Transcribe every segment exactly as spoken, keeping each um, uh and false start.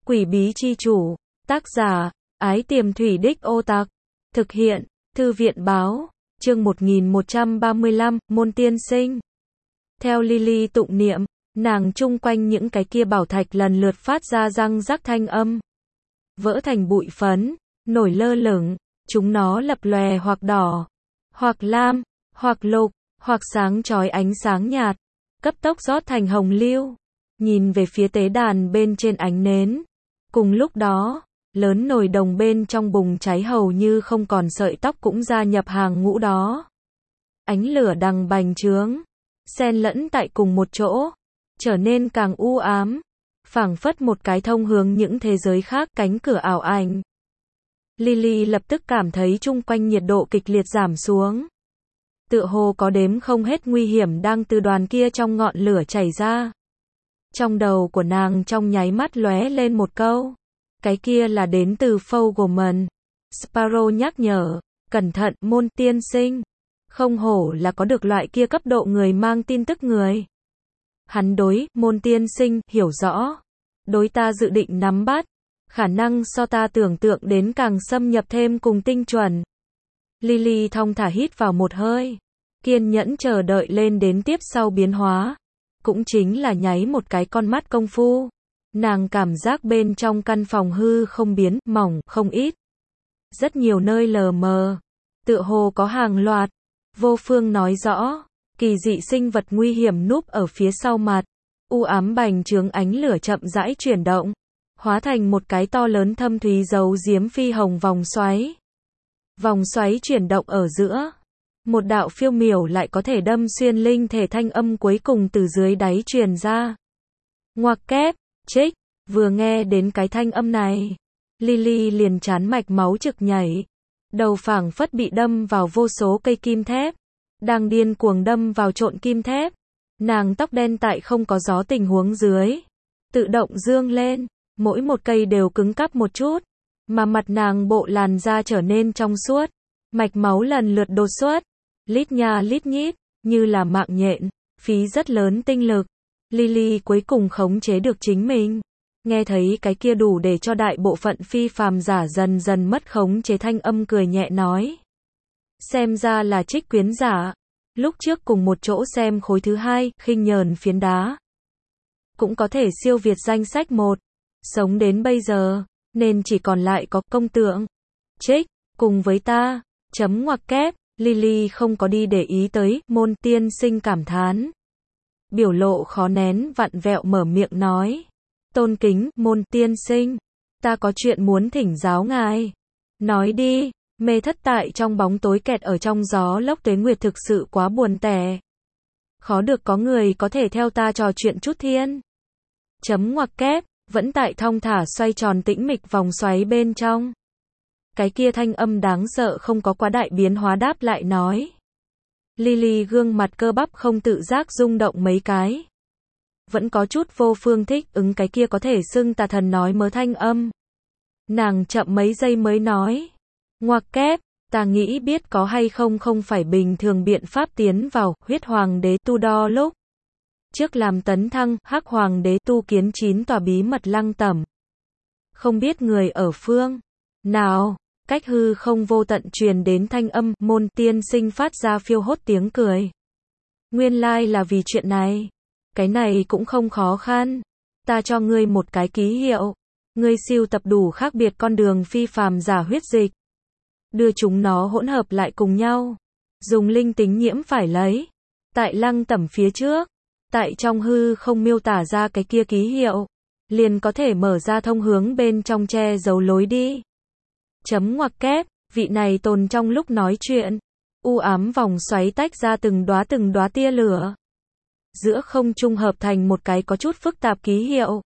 Quỷ bí chi chủ, tác giả, Ái Tiềm Thủy Đích Ô Tặc, thực hiện, Thư viện báo, chương một nghìn một trăm ba mươi lăm, môn tiên sinh. Theo Lily tụng niệm, nàng chung quanh những cái kia bảo thạch lần lượt phát ra răng rắc thanh âm, vỡ thành bụi phấn, nổi lơ lửng, chúng nó lập lòe hoặc đỏ, hoặc lam, hoặc lục, hoặc sáng chói ánh sáng nhạt, cấp tốc rót thành hồng lưu, nhìn về phía tế đàn bên trên ánh nến. Cùng lúc đó, lớn nồi đồng bên trong bùng cháy hầu như không còn sợi tóc cũng gia nhập hàng ngũ đó. Ánh lửa đằng bành trướng, xen lẫn tại cùng một chỗ, trở nên càng u ám, phảng phất một cái thông hướng những thế giới khác cánh cửa ảo ảnh. Lily lập tức cảm thấy chung quanh nhiệt độ kịch liệt giảm xuống. Tựa hồ có đếm không hết nguy hiểm đang từ đoàn kia trong ngọn lửa chảy ra. Trong đầu của nàng trong nháy mắt lóe lên một câu. Cái kia là đến từ Fogelman. Sparrow nhắc nhở, cẩn thận, môn tiên sinh. Không hổ là có được loại kia cấp độ người mang tin tức người. Hắn đối, môn tiên sinh, hiểu rõ. Đối ta dự định nắm bắt. Khả năng so ta tưởng tượng đến càng xâm nhập thêm cùng tinh chuẩn. Lily thong thả hít vào một hơi. Kiên nhẫn chờ đợi lên đến tiếp sau biến hóa. Cũng chính là nháy một cái con mắt công phu. Nàng cảm giác bên trong căn phòng hư không biến, mỏng, không ít. Rất nhiều nơi lờ mờ. Tựa hồ có hàng loạt. Vô phương nói rõ. Kỳ dị sinh vật nguy hiểm núp ở phía sau mặt. U ám bành trướng ánh lửa chậm rãi chuyển động. Hóa thành một cái to lớn thâm thúy dấu diếm phi hồng vòng xoáy. Vòng xoáy chuyển động ở giữa. Một đạo phiêu miểu lại có thể đâm xuyên linh thể thanh âm cuối cùng từ dưới đáy truyền ra. Ngoặc kép, trích, vừa nghe đến cái thanh âm này. Lily liền chán mạch máu trực nhảy. Đầu phảng phất bị đâm vào vô số cây kim thép. Đang điên cuồng đâm vào trộn kim thép. Nàng tóc đen tại không có gió tình huống dưới. Tự động dương lên. Mỗi một cây đều cứng cắp một chút. Mà mặt nàng bộ làn da trở nên trong suốt. Mạch máu lần lượt đột xuất. Lít nha lít nhít, như là mạng nhện, phí rất lớn tinh lực. Lily cuối cùng khống chế được chính mình. Nghe thấy cái kia đủ để cho đại bộ phận phi phàm giả dần dần mất khống chế thanh âm cười nhẹ nói. Xem ra là Trích quyến giả. Lúc trước cùng một chỗ xem khối thứ hai, khinh nhờn phiến đá. Cũng có thể siêu việt danh sách một. Sống đến bây giờ, nên chỉ còn lại có công tượng. Trích, cùng với ta, chấm ngoặc kép. Lily không có đi để ý tới, môn tiên sinh cảm thán. Biểu lộ khó nén vặn vẹo mở miệng nói. Tôn kính, môn tiên sinh. Ta có chuyện muốn thỉnh giáo ngài. Nói đi, mê thất tại trong bóng tối kẹt ở trong gió lốc tuế nguyệt thực sự quá buồn tẻ. Khó được có người có thể theo ta trò chuyện chút thiên. Chấm ngoặc kép, vẫn tại thong thả xoay tròn tĩnh mịch vòng xoáy bên trong. Cái kia thanh âm đáng sợ không có quá đại biến hóa đáp lại nói. Lily gương mặt cơ bắp không tự giác rung động mấy cái. Vẫn có chút vô phương thích ứng cái kia có thể xưng tà thần nói mớ thanh âm. Nàng chậm mấy giây mới nói. Ngoặc kép, ta nghĩ biết có hay không không phải bình thường biện pháp tiến vào huyết hoàng đế tu đo lúc. Trước làm tấn thăng, hắc hoàng đế tu kiến chín tòa bí mật lăng tẩm. Không biết người ở phương nào. Cách hư không vô tận truyền đến thanh âm, môn tiên sinh phát ra phiêu hốt tiếng cười. Nguyên lai like là vì chuyện này. Cái này cũng không khó khăn. Ta cho ngươi một cái ký hiệu. Ngươi sưu tập đủ khác biệt con đường phi phàm giả huyết dịch. Đưa chúng nó hỗn hợp lại cùng nhau. Dùng linh tính nhiễm phải lấy. Tại lăng tẩm phía trước. Tại trong hư không miêu tả ra cái kia ký hiệu. Liền có thể mở ra thông hướng bên trong che giấu lối đi. Chấm ngoặc kép, vị này tồn trong lúc nói chuyện. U ám vòng xoáy tách ra từng đóa từng đóa tia lửa. Giữa không trung hợp thành một cái có chút phức tạp ký hiệu.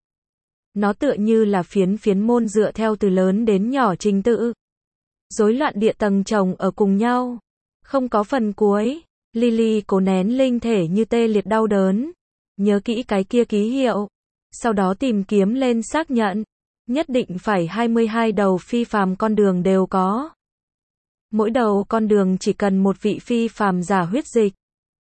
Nó tựa như là phiến phiến môn dựa theo từ lớn đến nhỏ trình tự. Rối loạn địa tầng chồng ở cùng nhau. Không có phần cuối. Lily cố nén linh thể như tê liệt đau đớn. Nhớ kỹ cái kia ký hiệu. Sau đó tìm kiếm lên xác nhận. Nhất định phải hai mươi hai đầu phi phàm con đường đều có. Mỗi đầu con đường chỉ cần một vị phi phàm giả huyết dịch.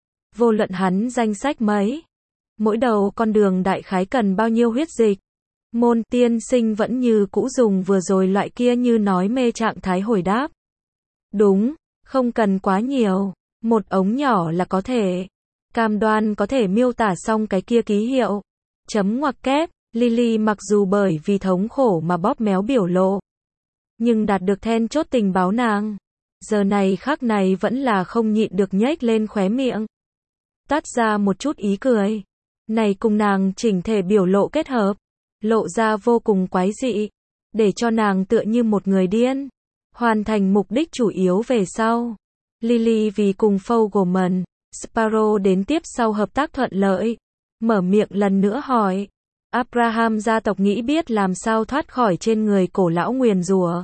Vô luận hắn danh sách mấy. Mỗi đầu con đường đại khái cần bao nhiêu huyết dịch. Môn tiên sinh vẫn như cũ dùng vừa rồi loại kia như nói mê trạng thái hồi đáp. Đúng, không cần quá nhiều, một ống nhỏ là có thể. Cam đoan có thể miêu tả xong cái kia ký hiệu. Chấm ngoặc kép, Lily mặc dù bởi vì thống khổ mà bóp méo biểu lộ, nhưng đạt được then chốt tình báo nàng. Giờ này khắc này vẫn là không nhịn được nhếch lên khóe miệng. Toát ra một chút ý cười. Này cùng nàng chỉnh thể biểu lộ kết hợp, lộ ra vô cùng quái dị, để cho nàng tựa như một người điên. Hoàn thành mục đích chủ yếu về sau. Lily vì cùng Fogelman, Sparrow đến tiếp sau hợp tác thuận lợi, mở miệng lần nữa hỏi. Abraham gia tộc nghĩ biết làm sao thoát khỏi trên người cổ lão nguyền rủa.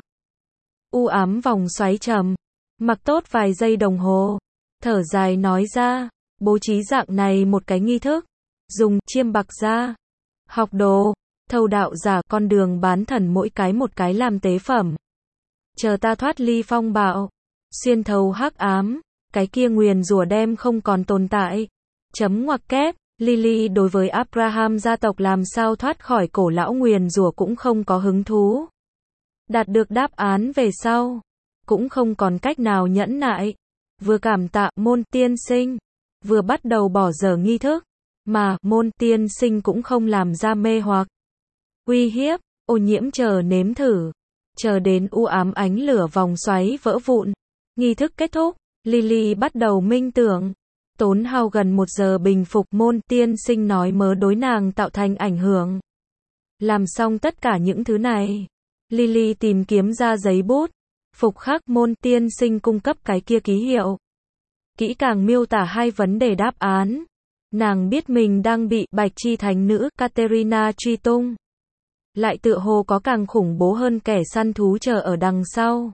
U ám vòng xoáy trầm, mặc tốt vài giây đồng hồ, thở dài nói ra, bố trí dạng này một cái nghi thức, dùng chiêm bạc ra, học đồ, thâu đạo giả con đường bán thần mỗi cái một cái làm tế phẩm. Chờ ta thoát ly phong bạo, xuyên thấu hắc ám, cái kia nguyền rủa đem không còn tồn tại. Chấm ngoặc kép, Lily đối với Abraham gia tộc làm sao thoát khỏi cổ lão nguyền rủa cũng không có hứng thú. Đạt được đáp án về sau, cũng không còn cách nào nhẫn nại. Vừa cảm tạ môn tiên sinh, vừa bắt đầu bỏ dở nghi thức, mà môn tiên sinh cũng không làm ra mê hoặc, uy hiếp, ô nhiễm chờ nếm thử. Chờ đến u ám ánh lửa vòng xoáy vỡ vụn, nghi thức kết thúc, Lily bắt đầu minh tưởng. Tốn hao gần một giờ bình phục môn tiên sinh nói mớ đối nàng tạo thành ảnh hưởng. Làm xong tất cả những thứ này, Lily tìm kiếm ra giấy bút, phục khắc môn tiên sinh cung cấp cái kia ký hiệu. Kỹ càng miêu tả hai vấn đề đáp án. Nàng biết mình đang bị bạch chi thánh nữ Katerina truy tung. Lại tựa hồ có càng khủng bố hơn kẻ săn thú chờ ở đằng sau.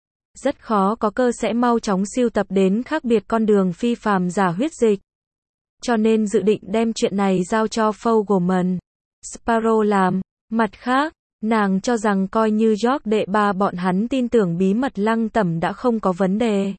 Rất khó có cơ sẽ mau chóng siêu tập đến khác biệt con đường phi phàm giả huyết dịch. Cho nên dự định đem chuyện này giao cho Fogelman, Sparrow làm. Mặt khác, nàng cho rằng coi như George đệ ba bọn hắn tin tưởng bí mật lăng tẩm đã không có vấn đề.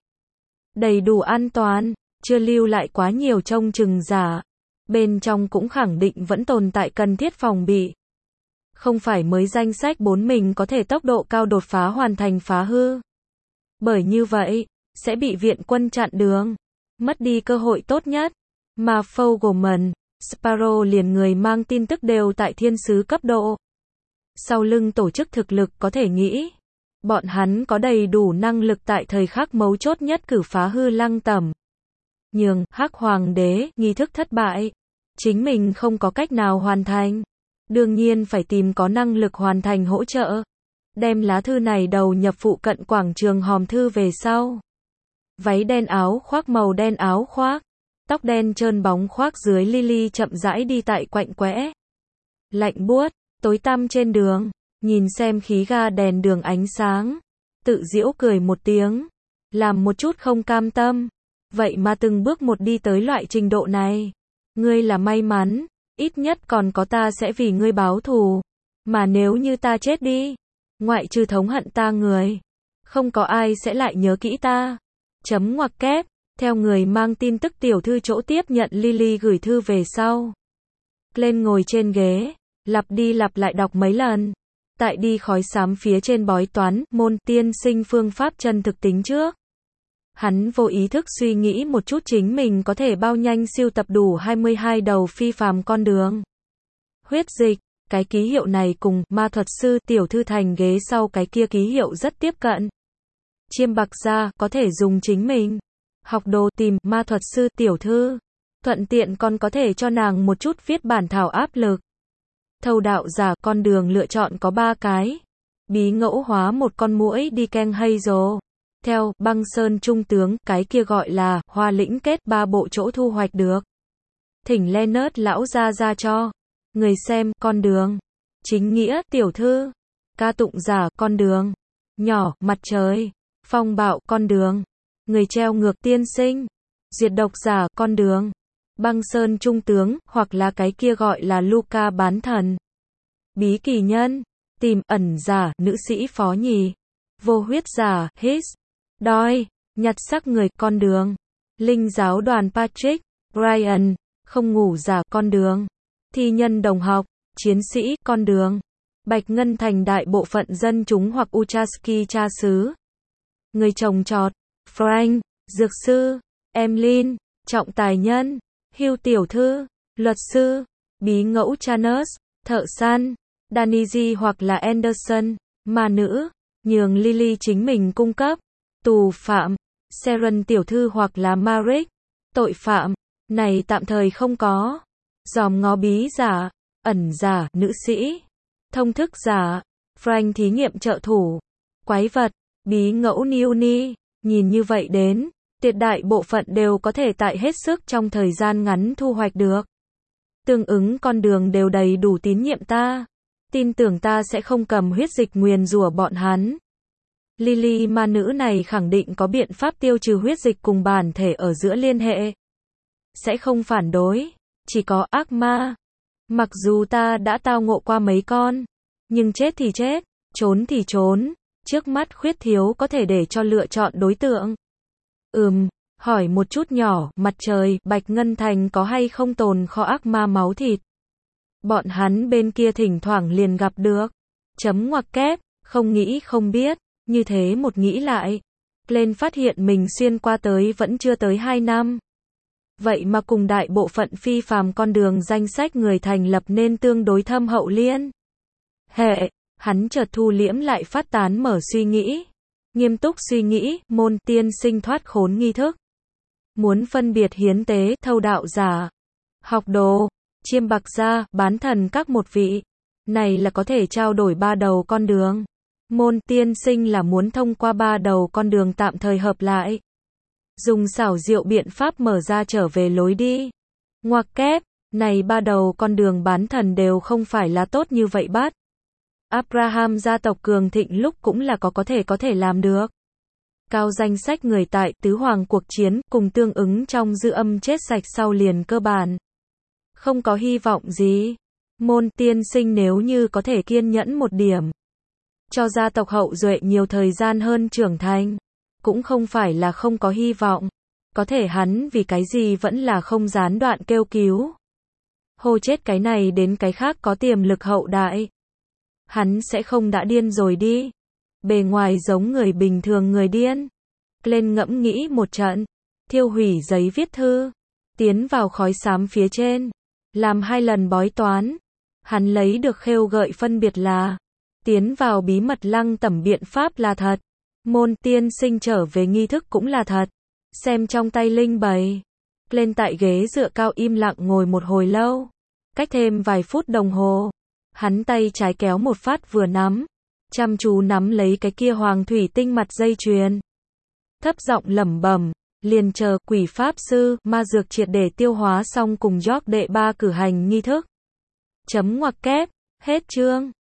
Đầy đủ an toàn, chưa lưu lại quá nhiều trông chừng giả. Bên trong cũng khẳng định vẫn tồn tại cần thiết phòng bị. Không phải mới danh sách bốn mình có thể tốc độ cao đột phá hoàn thành phá hư. Bởi như vậy, sẽ bị viện quân chặn đường, mất đi cơ hội tốt nhất. Mà Fogelman, Sparrow liền người mang tin tức đều tại thiên sứ cấp độ. Sau lưng tổ chức thực lực có thể nghĩ, bọn hắn có đầy đủ năng lực tại thời khắc mấu chốt nhất cử phá hư lăng tẩm. Nhường Hắc Hoàng đế nghi thức thất bại, chính mình không có cách nào hoàn thành. Đương nhiên phải tìm có năng lực hoàn thành hỗ trợ. Đem lá thư này đầu nhập phụ cận quảng trường hòm thư về sau. Váy đen áo khoác màu đen áo khoác, tóc đen trơn bóng khoác dưới Lily chậm rãi đi tại quạnh quẽ. Lạnh buốt, tối tăm trên đường, nhìn xem khí ga đèn đường ánh sáng, tự giễu cười một tiếng, làm một chút không cam tâm. Vậy mà từng bước một đi tới loại trình độ này. Ngươi là may mắn, ít nhất còn có ta sẽ vì ngươi báo thù. Mà nếu như ta chết đi, ngoại trừ thống hận ta người, không có ai sẽ lại nhớ kỹ ta. Chấm ngoặc kép, theo người mang tin tức tiểu thư chỗ tiếp nhận Lily gửi thư về sau. Lên ngồi trên ghế, lặp đi lặp lại đọc mấy lần. Tại đi khói xám phía trên bói toán, môn tiên sinh phương pháp chân thực tính trước. Hắn vô ý thức suy nghĩ một chút chính mình có thể bao nhanh siêu tập đủ hai mươi hai đầu phi phàm con đường. Huyết dịch, cái ký hiệu này cùng ma thuật sư tiểu thư thành ghế sau cái kia ký hiệu rất tiếp cận. Chiêm bạc ra, có thể dùng chính mình. Học đồ tìm ma thuật sư tiểu thư. Thuận tiện còn có thể cho nàng một chút viết bản thảo áp lực. Thâu đạo giả, con đường lựa chọn có ba cái. Bí ngẫu hóa một con muỗi đi Ken Hazel. Theo băng sơn trung tướng, cái kia gọi là hoa lĩnh kết ba bộ chỗ thu hoạch được. Thỉnh Leonard lão ra ra cho người xem con đường. Chính nghĩa tiểu thư. Ca tụng giả con đường. Nhỏ mặt trời. Phong bạo con đường. Người treo ngược tiên sinh. Diệt độc giả con đường. Băng sơn trung tướng, hoặc là cái kia gọi là Luca bán thần. Bí kỳ nhân. Tìm ẩn giả, nữ sĩ phó nhì. Vô huyết giả, his. Đói, nhặt xác người, con đường. Linh giáo đoàn Patrick, Brian, không ngủ giả, con đường. Thi nhân đồng học, chiến sĩ, con đường. Bạch Ngân Thành đại bộ phận dân chúng hoặc Uchaski cha xứ. Người trồng trọt, Frank, dược sư, Emlyn, trọng tài nhân, Hugh tiểu thư, luật sư, bí ngẫu Chanus, thợ săn, Daniji hoặc là Anderson, ma nữ, nhường Lily chính mình cung cấp, tù phạm, Sharon tiểu thư hoặc là Marek, tội phạm, này tạm thời không có, dòm ngó bí giả, ẩn giả, nữ sĩ, thông thức giả, Frank thí nghiệm trợ thủ, quái vật, bí ngẫu Neoni, nhìn như vậy đến, tuyệt đại bộ phận đều có thể tại hết sức trong thời gian ngắn thu hoạch được. Tương ứng con đường đều đầy đủ tín nhiệm ta. Tin tưởng ta sẽ không cầm huyết dịch nguyền rủa bọn hắn. Lily ma nữ này khẳng định có biện pháp tiêu trừ huyết dịch cùng bản thể ở giữa liên hệ. Sẽ không phản đối, chỉ có ác ma. Mặc dù ta đã tao ngộ qua mấy con, nhưng chết thì chết, trốn thì trốn, trước mắt khuyết thiếu có thể để cho lựa chọn đối tượng. Ừm, hỏi một chút nhỏ, mặt trời, Bạch Ngân Thành có hay không tồn kho ác ma máu thịt? Bọn hắn bên kia thỉnh thoảng liền gặp được. Chấm ngoặc kép, không nghĩ không biết, như thế một nghĩ lại. Lên phát hiện mình xuyên qua tới vẫn chưa tới hai năm. Vậy mà cùng đại bộ phận phi phàm con đường danh sách người thành lập nên tương đối thâm hậu liên. Hệ, hắn chợt thu liễm lại phát tán mở suy nghĩ. Nghiêm túc suy nghĩ, môn tiên sinh thoát khốn nghi thức. Muốn phân biệt hiến tế, thâu đạo giả, học đồ, chiêm bạc gia, bán thần các một vị. Này là có thể trao đổi ba đầu con đường. Môn tiên sinh là muốn thông qua ba đầu con đường tạm thời hợp lại. Dùng xảo diệu biện pháp mở ra trở về lối đi. Ngoặc kép, này ba đầu con đường bán thần đều không phải là tốt như vậy bắt. Abraham gia tộc cường thịnh lúc cũng là có có thể có thể làm được. Cao danh sách người tại tứ hoàng cuộc chiến cùng tương ứng trong dư âm chết sạch sau liền cơ bản. Không có hy vọng gì. Môn tiên sinh nếu như có thể kiên nhẫn một điểm. Cho gia tộc hậu duệ nhiều thời gian hơn trưởng thành. Cũng không phải là không có hy vọng. Có thể hắn vì cái gì vẫn là không gián đoạn kêu cứu. Hô chết cái này đến cái khác có tiềm lực hậu đại. Hắn sẽ không đã điên rồi đi. Bề ngoài giống người bình thường người điên. Lên ngẫm nghĩ một trận. Thiêu hủy giấy viết thư. Tiến vào khói xám phía trên. Làm hai lần bói toán. Hắn lấy được khêu gợi phân biệt là. Tiến vào bí mật lăng tẩm biện pháp là thật. Môn tiên sinh trở về nghi thức cũng là thật. Xem trong tay linh bày. Lên tại ghế dựa cao im lặng ngồi một hồi lâu. Cách thêm vài phút đồng hồ. Hắn tay trái kéo một phát vừa nắm. Chăm chú nắm lấy cái kia hoàng thủy tinh mặt dây chuyền. Thấp giọng lẩm bẩm. Liền chờ quỷ pháp sư, ma dược triệt để tiêu hóa xong cùng York đệ ba cử hành nghi thức. Chấm ngoặc kép. Hết chương.